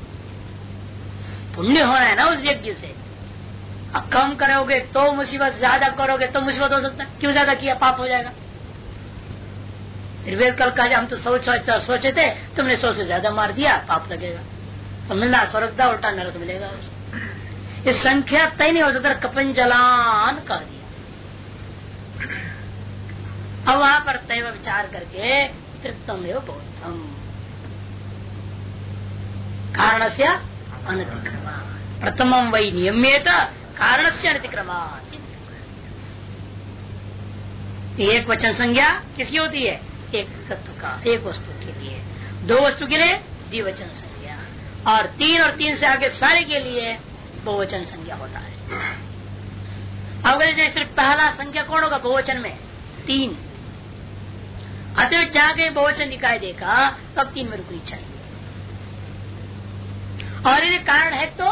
पुण्य होना है ना उस यज्ञ से। अब कम करोगे तो मुसीबत, ज्यादा करोगे तो मुसीबत हो सकता है। क्यों ज्यादा किया, पाप हो जाएगा। फिर वेद कल कहा हम तो सोचे थे, तुमने 100 से ज्यादा मार दिया, पाप लगेगा। तो मिलना स्वर्ग था, उल्टा नरक मिलेगा। ये संख्या तय नहीं हो सकता, कपिंजलान कह दिया। अब वहां पर तैव विचार करके तृप्तम एवं बहुतम कारण से अनतिक्रमा, प्रथमम वही नियम्येत कारण से अनतिक्रमा। एक वचन संज्ञा किसकी होती है? एक तत्व का, एक वस्तु के लिए। 2 वस्तु के लिए द्विवचन संज्ञा, और 3 और 3 से आगे सारे के लिए बहुवचन संज्ञा होता है। अब जैसे सिर्फ पहला संख्या कौन होगा बहुवचन में? 3। अतः जाके बहुवचन दिखाई देगा तब 3 में रुकनी चाहिए। और यदि कारण है तो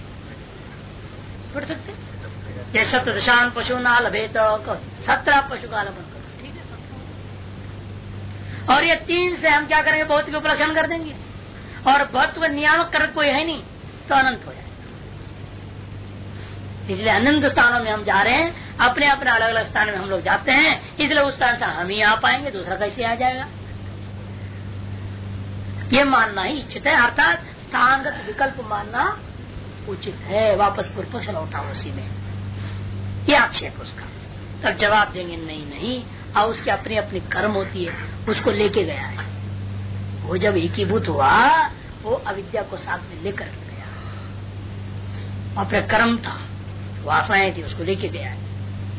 पढ़ सकते, जैसे सप्तदशान पशु ना लभेत, 17 पशु का लभन करो, ठीक है 17। और ये 3 से हम क्या करेंगे? बहुत के उपलक्षण कर देंगे, और बहुत नियामक कर कोई है नहीं तो अनंत हो जाए। इसलिए अनंत स्थानों में हम जा रहे हैं, अपने अपने अलग अलग स्थान में हम लोग जाते हैं, इसलिए उस स्थान से हम ही आ पाएंगे, दूसरा कैसे आ जाएगा? ये मानना ही उचित है। अर्थात स्थानगत विकल्प मानना उचित है, वापस पूर्व पक्ष लौटाओ उसी में, ये आक्षेप उसका। तब जवाब देंगे नहीं नहीं, और उसकी अपनी अपनी कर्म होती है, उसको लेके गया है। वो जब एकीभूत हुआ वो अविद्या को साथ में लेकर गया, अपना कर्म था, वासनाएं थी, उसको लेके गया है।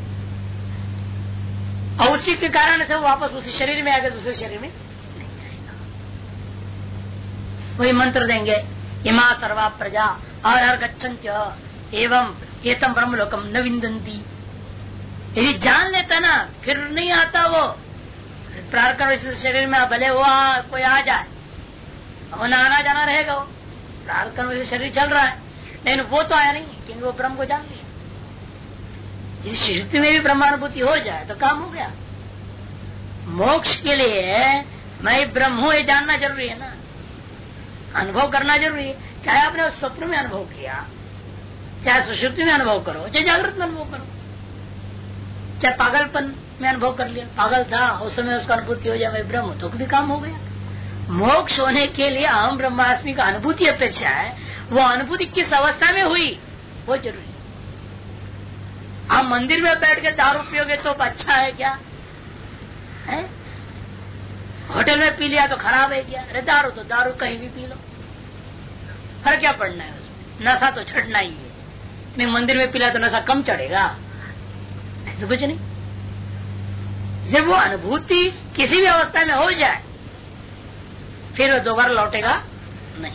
और उसी के कारण से वो वापस उसी शरीर में आएगा, दूसरे शरीर में नहीं आएगा। वही मंत्र देंगे, इमा सर्वा प्रजा और गच्छन्त्य एवं एतम ब्रह्मलोकम न विंदन्ति। यदि जान लेता ना फिर नहीं आता वो प्रारकर शरीर में, भले वो कोई आ जाए और आना जाना रहेगा, वो प्रारकर शरीर चल रहा है, लेकिन वो तो आया नहीं क्योंकि वो ब्रह्म को जान लिया। यदि सुषुप्ति में भी ब्रह्मानुभूति हो जाए तो काम हो गया। मोक्ष के लिए मैं ब्रह्म हूं ये जानना जरूरी है ना, अनुभव करना जरूरी है। चाहे आपने स्वप्न में अनुभव किया, चाहे सुषुप्ति में अनुभव करो, चाहे जागृत में अनुभव करो, चाहे पागलपन में अनुभव कर लिया, पागल था उस समय उसका अनुभूति हो जाए मैं ब्रह्म, तो भी काम हो गया। मोक्ष होने के लिए अहम ब्रह्मास्मि का अनुभूति अपेक्षा है, वो अनुभूति किस अवस्था में हुई वो जरूरी है। आप मंदिर में बैठ के दारू पियोगे तो अच्छा है क्या है? होटल में पी लिया तो खराब है क्या? अरे दारू तो दारू कहीं भी पी लो, फर्क क्या पड़ना है उसमें, नशा तो चढ़ना ही है। मैं मंदिर में पीला तो नशा कम चढ़ेगा, ऐसा कुछ नहीं। जब वो अनुभूति किसी भी अवस्था में हो जाए फिर वो दोबारा लौटेगा नहीं।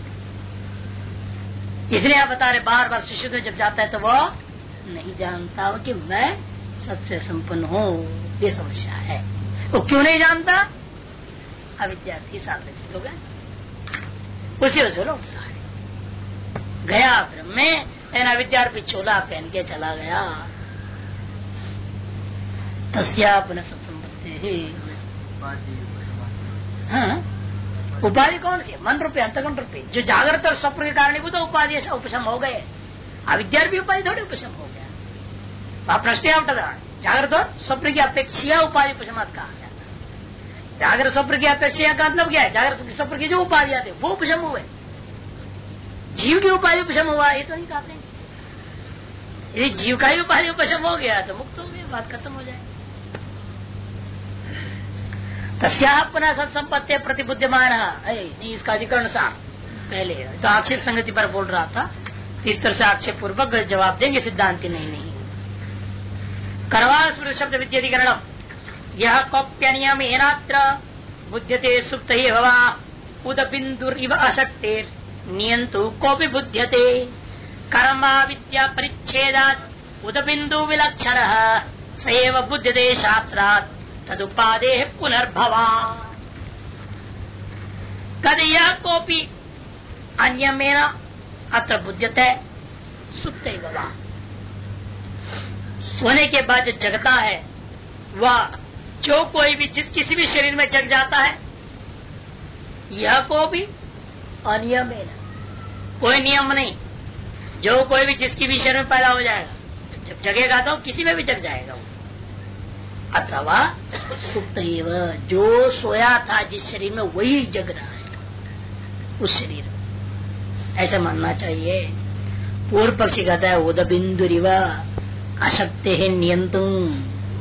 इसलिए आप बता रहे बार बार शिशु में जब जाता है तो वो नहीं जानता हो कि मैं सबसे संपन्न हूँ, ये समस्या है। वो क्यों नहीं जानता? अविद्यार्थी सामने से तो गए, उसी वजह लौटता है। गया ब्रह्म में, अविद्यार्थी चोला पहन के चला गया। तस्या पुनः सत्संपत्ति। हाँ, उपाधि कौन सी? मन रूपे अंतगुण रूपे, जो जागृत और स्वप्न के कारण भी तो उपाधि उपशम हो गए। अविद्या भी उपाधि थोड़ी उपशम हो गया। आप प्रश्न उठा, जागृत और स्वप्न की अपेक्षा उपाधि उपशमात कहा गया। जागृत स्वप्न की अपेक्षा का मतलब क्या है? जागृत स्वप्न की जो उपाधि आते वो उपशम हुए, जीव की उपाधि उपशम हुआ ये तो नहीं कहते। यदि जीव का ही उपाधि उपशम हो गया तो मुक्त हो गया, बात खत्म हो जाए। तस्या पुनः सत्संपत्ति प्रतिबुद्धिमान नहीं, इसका अधिकरण सार पहले तो आक्षेप संगति पर बोल रहा था, तो इस तरह से आक्षेप पूर्वक जवाब देंगे सिद्धांति नहीं। करवाल स्मृत शब्द विद्याधिकरण यह कौप्यनियम एनात्र बुध्यते सुप्त ही भवा उद बिंदुरिव अशक्तेर नियंतु कोपि बुध्यते कर्मा विद्या परिच्छेदात् उद बिंदु विलक्षण सएव बुध्यते शास्त्रात् तदुपादे पुनर्भवा। कद यह कोपि अन्यमेन अत्र बुध्यते सुप्त ही भवा। सोने के बाद जो जगता है वह जो कोई भी जिस किसी भी शरीर में जग जाता है, यह को भी अनियम है, कोई नियम नहीं। जो कोई भी जिसकी भी शरीर में पैदा हो जाएगा, जब जगेगा तो किसी में भी जग जाएगा वो। अथवा सुप्त एव, जो सोया था जिस शरीर में वही जग रहा है उस शरीर में, ऐसा मानना चाहिए। पूर्व पक्षी कहता है उद बिंदुरिव अशक्ति है नियंत्रण।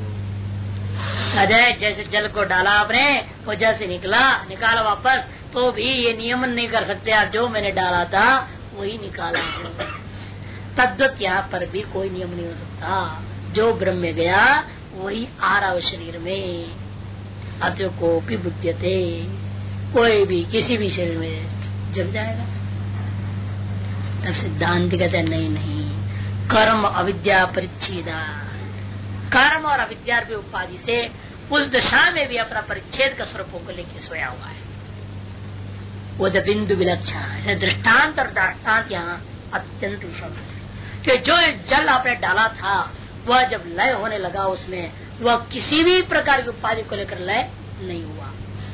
जैसे जल को डाला आपने, वो जैसे निकाला वापस, तो भी ये नियमन नहीं कर सकते आप, जो मैंने डाला था वही निकाला। तद्वत यहाँ पर भी कोई नियम नहीं हो सकता। जो ब्रह्म में गया वही आ रहा शरीर में। अत्र को भी बुद्ध्यते, कोई भी किसी भी शरीर में जग जाएगा। तब सिद्धांत कहते हैं नहीं, कर्म अविद्या परिच्छेदा, कर्म और अविद्या की उपाधि से उस दशा में भी अपना परिच्छेद का स्वरूपों को लेकर सोया हुआ है। वो जब बिंदु विलक्षण दृष्टांत और दृष्टांत यहाँ अत्यंत विषम है कि जो जल आपने डाला था वह जब लय होने लगा उसमें, वह किसी भी प्रकार की उपाधि को लेकर लय नहीं हुआ।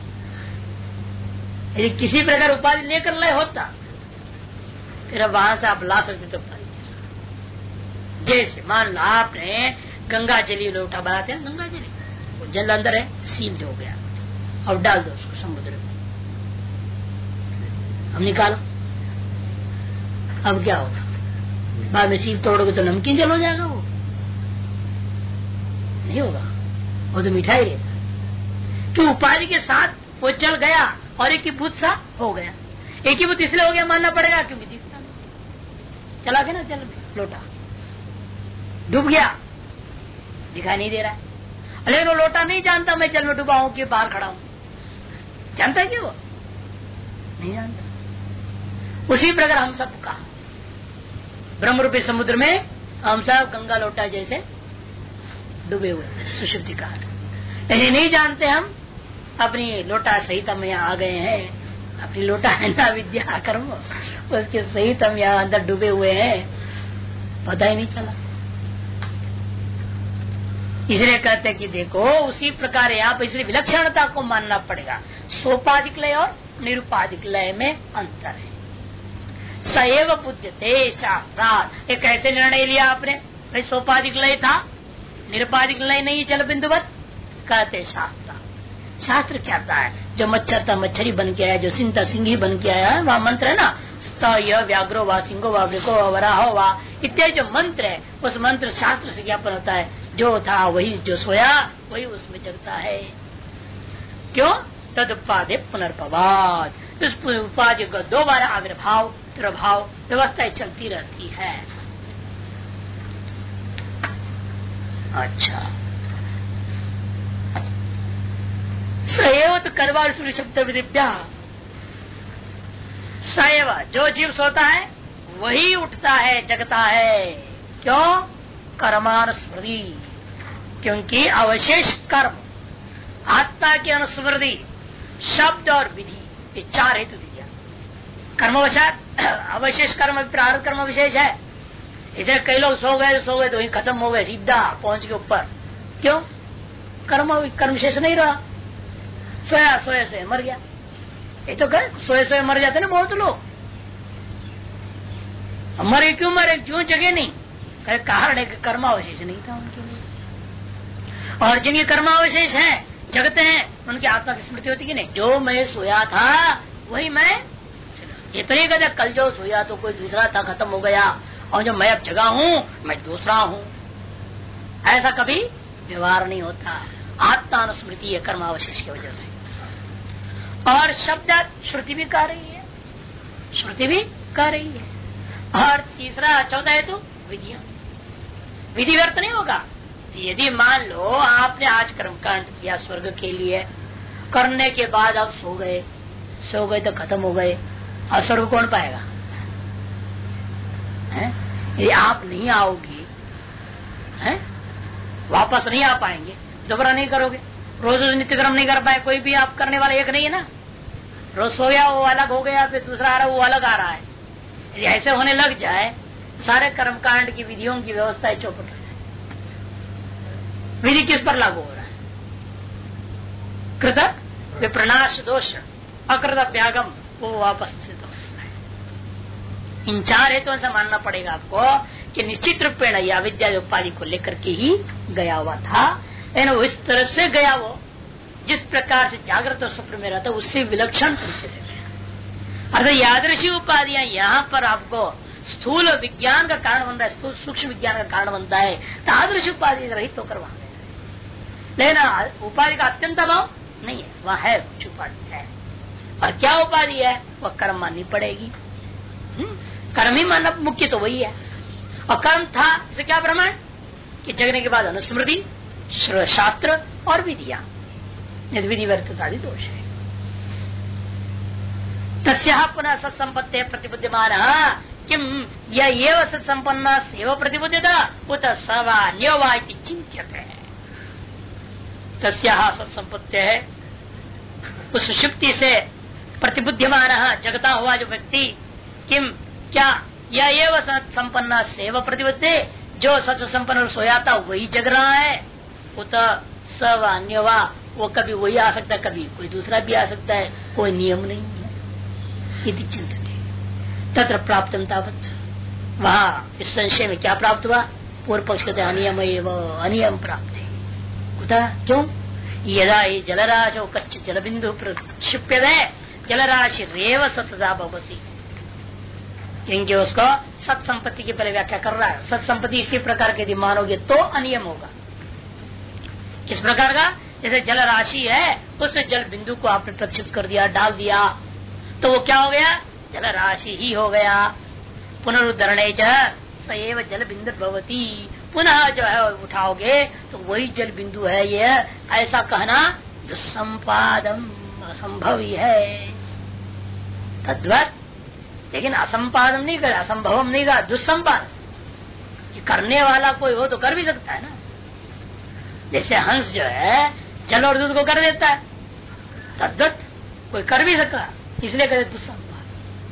यदि किसी प्रकार उपाधि लेकर लय होता फिर वहां से आप ला सकते तो उपाधि के साथ। जैसे मान लो आपने गंगा जली लोटा बनाते हैं, गंगा जली वो जल अंदर है, सील्ड हो गया, अब डाल दो उसको समुद्र में, अब निकालो, अब क्या होगा? बाद में सीप तोड़ोगे तो नमकीन जल हो जाएगा, वो नहीं होगा, वो तो मिठाई है। कि उपाधि के साथ वो चल गया और एक ही भूत सा हो गया। एक ही भूत इसलिए हो गया मानना पड़ेगा क्योंकि दिखता नहीं, चला गया ना जल में, लोटा डूब गया, दिखाई नहीं दे रहा है। लेकिन वो लोटा नहीं जानता मैं जल में डूबा हूं कि बाहर खड़ा हूं, जानता है कि वो नहीं जानता। उसी प्रकार हम सब का ब्रह्म रूपी समुद्र में हम सब गंगा लोटा जैसे डूबे हुए सुषुप्ति का, लेकिन नहीं जानते हम अपनी लोटा सहित हम यहाँ आ गए हैं। अपनी लोटा है ना विद्या कर्म, उसके सहित हम यहाँ अंदर डूबे हुए हैं, पता ही नहीं चला। इसलिए कहते हैं कि देखो उसी प्रकार यहाँ पर इसलिए विलक्षणता को मानना पड़ेगा। सोपाधिक लय और निरुपाधिक लय में अंतर है। सएव बुद्धते शास्त्रात्, एक ऐसे निर्णय लिया आपने, भाई सोपाधिक लय था, निरुपाधिक लय नहीं, चल बिंदुवत। कहते शास्त्र, शास्त्र क्या था है, जो मच्छर था मच्छरी बन के आया, जो सिंह था सिंह ही बन के आया है, वहाँ मंत्र है ना, व्याघ्रो वा सिंहो वा वृको वा वराहो वा इत्यादि जो मंत्र है, उस मंत्र शास्त्र से ज्ञापन होता है। जो था वही, जो सोया वही उसमें जगता है। क्यों? तद उपाधि पुनर्भवाद, उस उपाधि को दोबारा आविर्भाव प्रभाव व्यवस्था चलती रहती है। अच्छा, सएव तो करवार सूर्य शब्द विदिव्या, सएव जो जीव सोता है वही उठता है जगता है। क्यों? कर्मान स्मृति, क्योंकि अवशेष कर्म आत्मा की अनुस्मृति शब्द और विधि, ये चार हेतु दिया। कर्मवशात अवशेष कर्म प्रारब्ध कर्म विशेष है। इधर कई लोग सो गए तो ही खत्म हो गए, सीधा पहुंच के ऊपर। क्यों? कर्म विशेष नहीं रहा, सोया सोए से मर गया। ये तो कहे सोए सोए मर जाते ना बहुत लोग, मरे क्यों मरे, क्यों जगे नहीं, कहे कारण है कि कर्मावशेष नहीं था उनके लिए। और जिनके कर्मावशेष हैं जगते हैं, उनकी आत्मा की स्मृति होती कि नहीं, जो मैं सोया था वही मैं जगा। ये तो नहीं कहते कल जो सोया तो कोई दूसरा था खत्म हो गया, और जो मैं अब जगा हूं मैं दूसरा हूं, ऐसा कभी व्यवहार नहीं होता। आत्मानुस्मृति है कर्मावशेष की वजह से। और शब्द श्रुति भी कह रही है, श्रुति भी कह रही है। और तीसरा चौथा है तो विधियां, विधि व्यर्थ नहीं होगा। यदि मान लो आपने आज कर्मकांड किया स्वर्ग के लिए, करने के बाद आप सो गए तो खत्म हो गए, और स्वर्ग कौन पाएगा? यदि आप नहीं आओगी है? वापस नहीं आ पाएंगे, दोबारा नहीं करोगे, रोज नित्य कर्म नहीं कर पाए, कोई भी आप करने वाला एक नहीं है ना। रोज सो गया वो अलग हो गया, फिर दूसरा आ रहा वो अलग आ रहा है। यदि ऐसे होने लग जाए सारे कर्मकांड की विधियों की व्यवस्था चौपट हो जाए। विधि किस पर लागू हो रहा है? कृत विप्रनाश दोष अकृत व्यागम, वो वापस स्थित हो रहा है। इन चार हेतुओं से मानना पड़ेगा आपको कि निश्चित रूपेण या विद्या उपाधि को लेकर के ही गया हुआ था, लेकिन वो इस तरह से गया, वो जिस प्रकार से जागृत और स्वप्न में रहता उससे विलक्षण तरीके से गया। अर्थात यादृशी उपाधियां यहाँ पर आपको स्थूल विज्ञान का कारण बन रहा है, स्थूल सूक्ष्म विज्ञान का कारण बनता है, तादृश उपाधि रहित होकर वहां गए। लेकिन उपाधि का अत्यंत अभाव नहीं है, वह है कुछ उपाधि है। और क्या उपाधि है? वह कर्म माननी पड़ेगी। कर्म ही मानना मुख्य तो वही है। और कर्म था इसे क्या प्रमाण कि जगने के बाद अनुस्मृति शास्त्र और विधियां, विधि व्यर्थतादि दोष है। तस्याः पुनः सत्संपत्ति प्रतिबुद्धिमान किम यह सत्संपन्न सेव प्रतिबुद्धिता उत सवान्योवा चिंत्यते। तस्याः सत्संपत्ति है, उस सुषुप्ति से प्रतिबुद्धिमान जगता हुआ जो व्यक्ति, किम क्या यह सत्संपन्न सेव प्रतिबुद्धि, जो सत्य संपन्न सोया था वही जग रहा है। उत सव अन्यवा, वो कभी वही आ सकता है, कभी कोई दूसरा भी आ सकता है, कोई नियम नहीं है। यदि चिंतते तत्र प्राप्तम तावत, वहाँ इस संशय में क्या प्राप्त हुआ? पूर्व पक्ष कहते अनियम एवं अनियम प्राप्त है। कुतः क्यों? यदा ये जलराशो कच्च जलबिंदु प्रक्षिप्यते जलराशि रेव सतता भवति। क्योंकि उसको सत संपत्ति की पहले व्याख्या कर रहा है। सत संपत्ति इसी प्रकार के यदि मानोगे तो अनियम होगा। किस प्रकार का? जैसे जल राशि है, उसमें जल बिंदु को आपने प्रक्षिप्त कर दिया, डाल दिया, तो वो क्या हो गया? जल राशि ही हो गया। पुनरुद्धरणे च सएव जल बिंदु भवती, पुनः जो है उठाओगे तो वही जल बिंदु है। ये ऐसा कहना दुस्संपादम, असंभव ही है। तद्वत, लेकिन असंपादम नहीं कर, असंभवम नहीं कहा, दुस्संपादन। करने वाला कोई हो तो कर भी सकता है ना। जैसे हंस जो है जल और दूध को कर देता है, तद्वत कोई कर भी सकता, इसलिए कहते दुस्संपादन।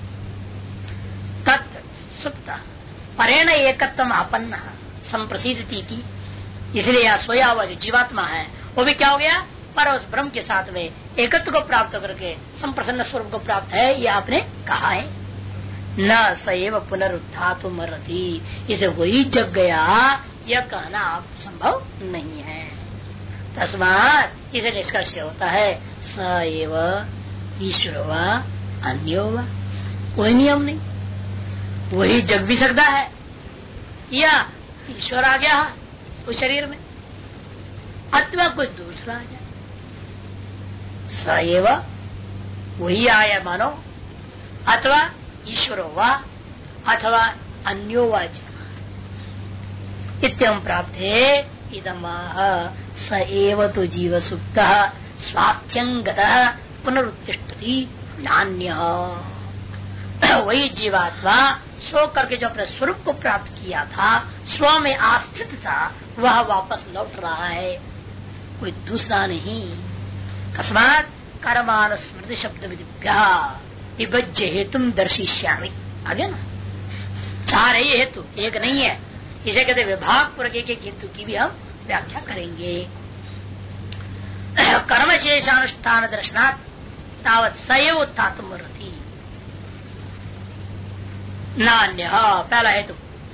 तत् सुप्त परेण एकत्वम आपन्न संप्रसिद्धति थी, इसलिए यह सोया हुआ जो जीवात्मा है वो भी क्या हो गया? पर उस ब्रह्म के साथ में एकत्व को प्राप्त करके संप्रसन्न स्वरूप को प्राप्त है, ये आपने कहा है। न सएव पुनरुत्थातुम अर्हति, इसे वही जग गया, यह कहना आप संभव नहीं है। तस्मात् इसे निष्कर्ष होता है सएव ईश्वर व अन्यो व, कोई नियम नहीं, वही जग भी सकता है या ईश्वर आ गया उस शरीर में, अथवा कोई दूसरा आ जाए। सएव वही आया मानो, अथवा ईश्वरो वा अथवा अन्यो वा इत्यं प्राप्ते इदम सएव तो जीव सुप्त स्वास्थ्यंगत पुनरुत्तिष्ठति नान्य। वही जीवात्मा सो करके जो अपने स्वरूप को प्राप्त किया था, स्व में आस्थित था, वह वापस लौट रहा है, कोई दूसरा नहीं। कस्मात् कर्मान स्मृति शब्द विभज्य हेतु दर्शिष्यामि। आगे ना चार है ये हेतु, एक नहीं है, इसे कहते विभाग पूर्वक एक हेतु की भी हम व्याख्या करेंगे। कर्म शेषानुष्ठान दर्शनात् तावत् सएव उत्थातुम अर्हति नान्य। पहला हेतु,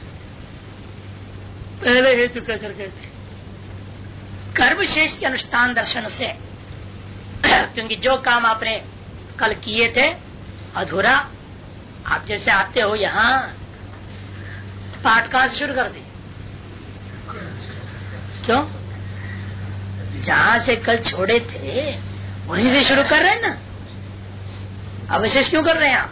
पहले हेतु क्या करके कर्म शेष के अनुष्ठान दर्शन से, क्योंकि जो काम आपने कल किए थे अधूरा, आप जैसे आते हो यहाँ पाठ कहाँ से शुरू कर दी? क्यों? जहाँ से कल छोड़े थे वहीं से शुरू कर रहे हैं ना, अवशेष क्यों कर रहे हैं आप?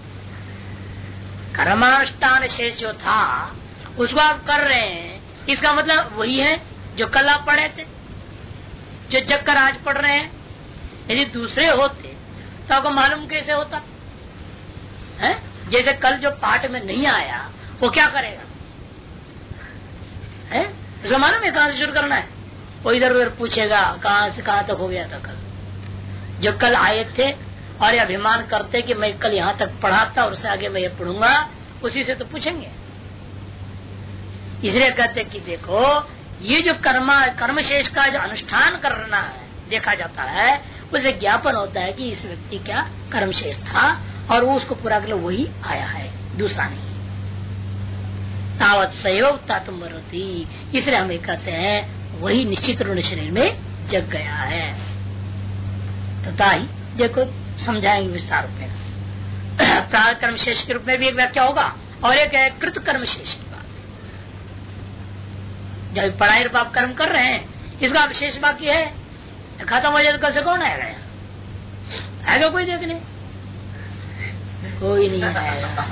कर्मानुष्ठान शेष जो था उसको आप कर रहे हैं, इसका मतलब वही है जो कल आप पढ़े थे, जो जग कर आज पढ़ रहे हैं। यदि दूसरे होते तो आपको मालूम कैसे होता है? जैसे कल जो पाठ में नहीं आया वो क्या करेगा है? उसको मालूम है कहाँ से शुरू करना है, वो इधर उधर पूछेगा कहाँ से कहाँ तक हो गया था कल। जो कल आए थे और ये अभिमान करते कि मैं कल यहाँ तक पढ़ा था और उससे आगे मैं ये पढ़ूंगा, उसी से तो पूछेंगे। इसलिए कहते कि देखो ये जो कर्म शेष का जो अनुष्ठान करना है देखा जाता है, उसे ज्ञापन होता है कि इस व्यक्ति क्या कर्म शेष था और वो उसको पूरा कर वही आया है, दूसरा नहीं। तावत सहयोग तातुम अर्हति, इसलिए हम कहते हैं वही निश्चित रूप शरीर में जग गया है। तथा ही देखो समझाएंगे विस्तार में। प्राग कर्म शेष के रूप में भी एक व्याख्या होगा और एक है कृत कर्म शेष की बात। जब पढ़ाई रूप आप कर्म कर रहे हैं, इसका विशेष बाकी है, खत्म हो जाए तो कल से कौन आएगा? आएगा कोई देखने? कोई नहीं आएगा,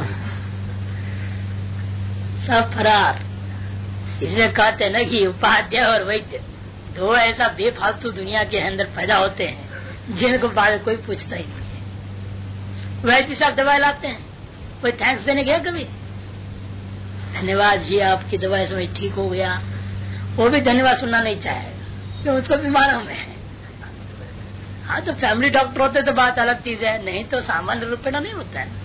सब फरार। इसलिए कहते हैं ना कि उपाध्याय और वैद्य दो ऐसा बेफालतू दुनिया के अंदर पैदा होते हैं जिनको बाद में कोई पूछता ही नहीं है। वैद्य साहब दवाई लाते हैं, कोई थैंक्स देने गया कभी? धन्यवाद जी आपकी दवाई से ठीक हो गया, वो भी धन्यवाद सुनना नहीं चाहेगा क्योंकि उसको भी मालूम है। हाँ तो फैमिली डॉक्टर होते तो बात अलग चीज है, नहीं तो सामान्य रूप में नहीं होता है।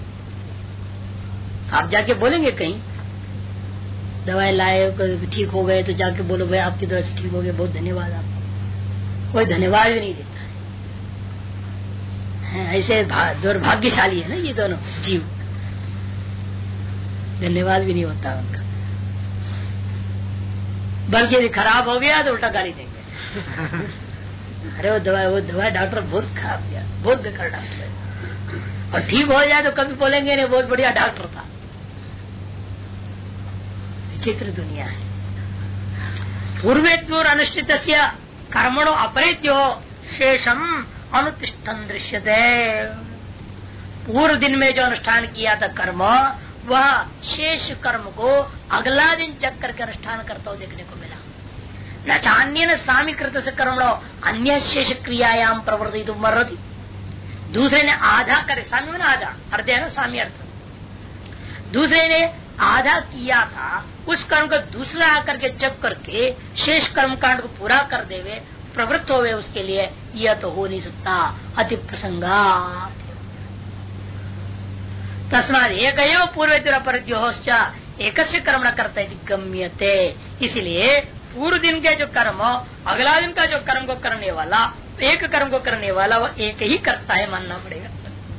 आप जाके बोलेंगे कहीं दवाई लाए ठीक हो गए तो जाके बोलो भाई आपकी दवा से ठीक हो गया, बहुत धन्यवाद आपको। कोई धन्यवाद भी नहीं देता है। ऐसे दुर्भाग्यशाली है ना ये दोनों जीव, धन्यवाद भी नहीं होता उनका, बल्कि यदि खराब हो गया तो उल्टा गाली देंगे। अरे वो दवाई डॉक्टर बहुत खराब दिया, बहुत बेकार डॉक्टर है। और ठीक हो जाए तो कभी बोलेंगे नहीं बहुत बढ़िया डॉक्टर था, विचित्र दुनिया है। पूर्वेद्योर अनुष्ठित कर्मणो अपरेत्यो शेषम अनुतिष्ठन दृश्यते। पूर्व दिन में जो अनुष्ठान किया था कर्म, वह शेष कर्म को अगला दिन जग करके अनुष्ठान करता हुआ देखने को मिला। न चान्य न सामीकृत से कर्मणो अन्य शेष क्रियायाम प्रवृत्ति तो मरती। दूसरे ने आधा करे, सामी में आधा, अर्ध है ना सामी अर्थ। दूसरे ने आधा किया था, उस कर्म को दूसरा आकर के जग करके शेष कर्म कांड को पूरा कर देवे, प्रवृत्त होवे, उसके लिए यह तो हो नहीं सकता। अति प्रसंगा तस्माद एक पूर्वेद्योश्च एक कर्म न करते गम्यते। इसलिए पूर्व दिन के जो कर्म, अगला दिन का जो कर्म को करने वाला, एक कर्म को करने वाला, वह एक ही करता है मानना पड़ेगा।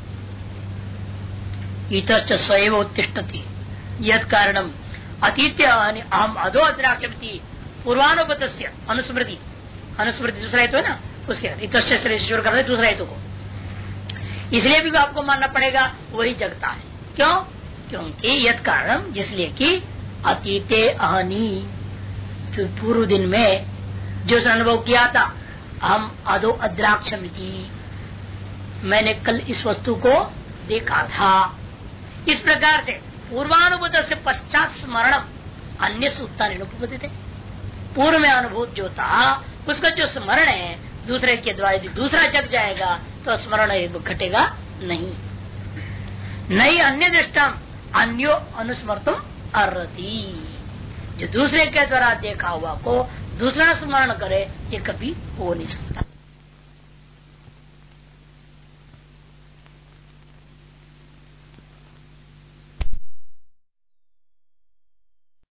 इतश्च स्वयं उत्तिष्ठति यद कारणम अतीत्य अहम अधो अद्राक्षति पूर्वानुगत अनुस्मृति। अनुस्मृति दूसरा हेतु है ना, उसके इतश्च शुरू कर दूसरा हेतु को, इसलिए भी आपको मानना पड़ेगा वही जगता है। क्यों? क्योंकि यद कारण, जिसलिए कि अतीते अहनी, तो पूर्व दिन में जो अनुभव किया था, हम अधो अद्राक्षमिति, मैंने कल इस वस्तु को देखा था। इस प्रकार से पूर्वानुभूत से पश्चात स्मरणम अन्य सूत्ता निरूपित थे। पूर्व में अनुभूत जो था उसका जो स्मरण है दूसरे के द्वारा यदि दूसरा जग जाएगा तो स्मरण घटेगा नहीं। नहीं अन्य दृष्टम अन्यो अनुस्मर्तुम अर्हति। जो दूसरे के द्वारा देखा हुआ को दूसरा स्मरण करे, ये कभी हो नहीं सकता।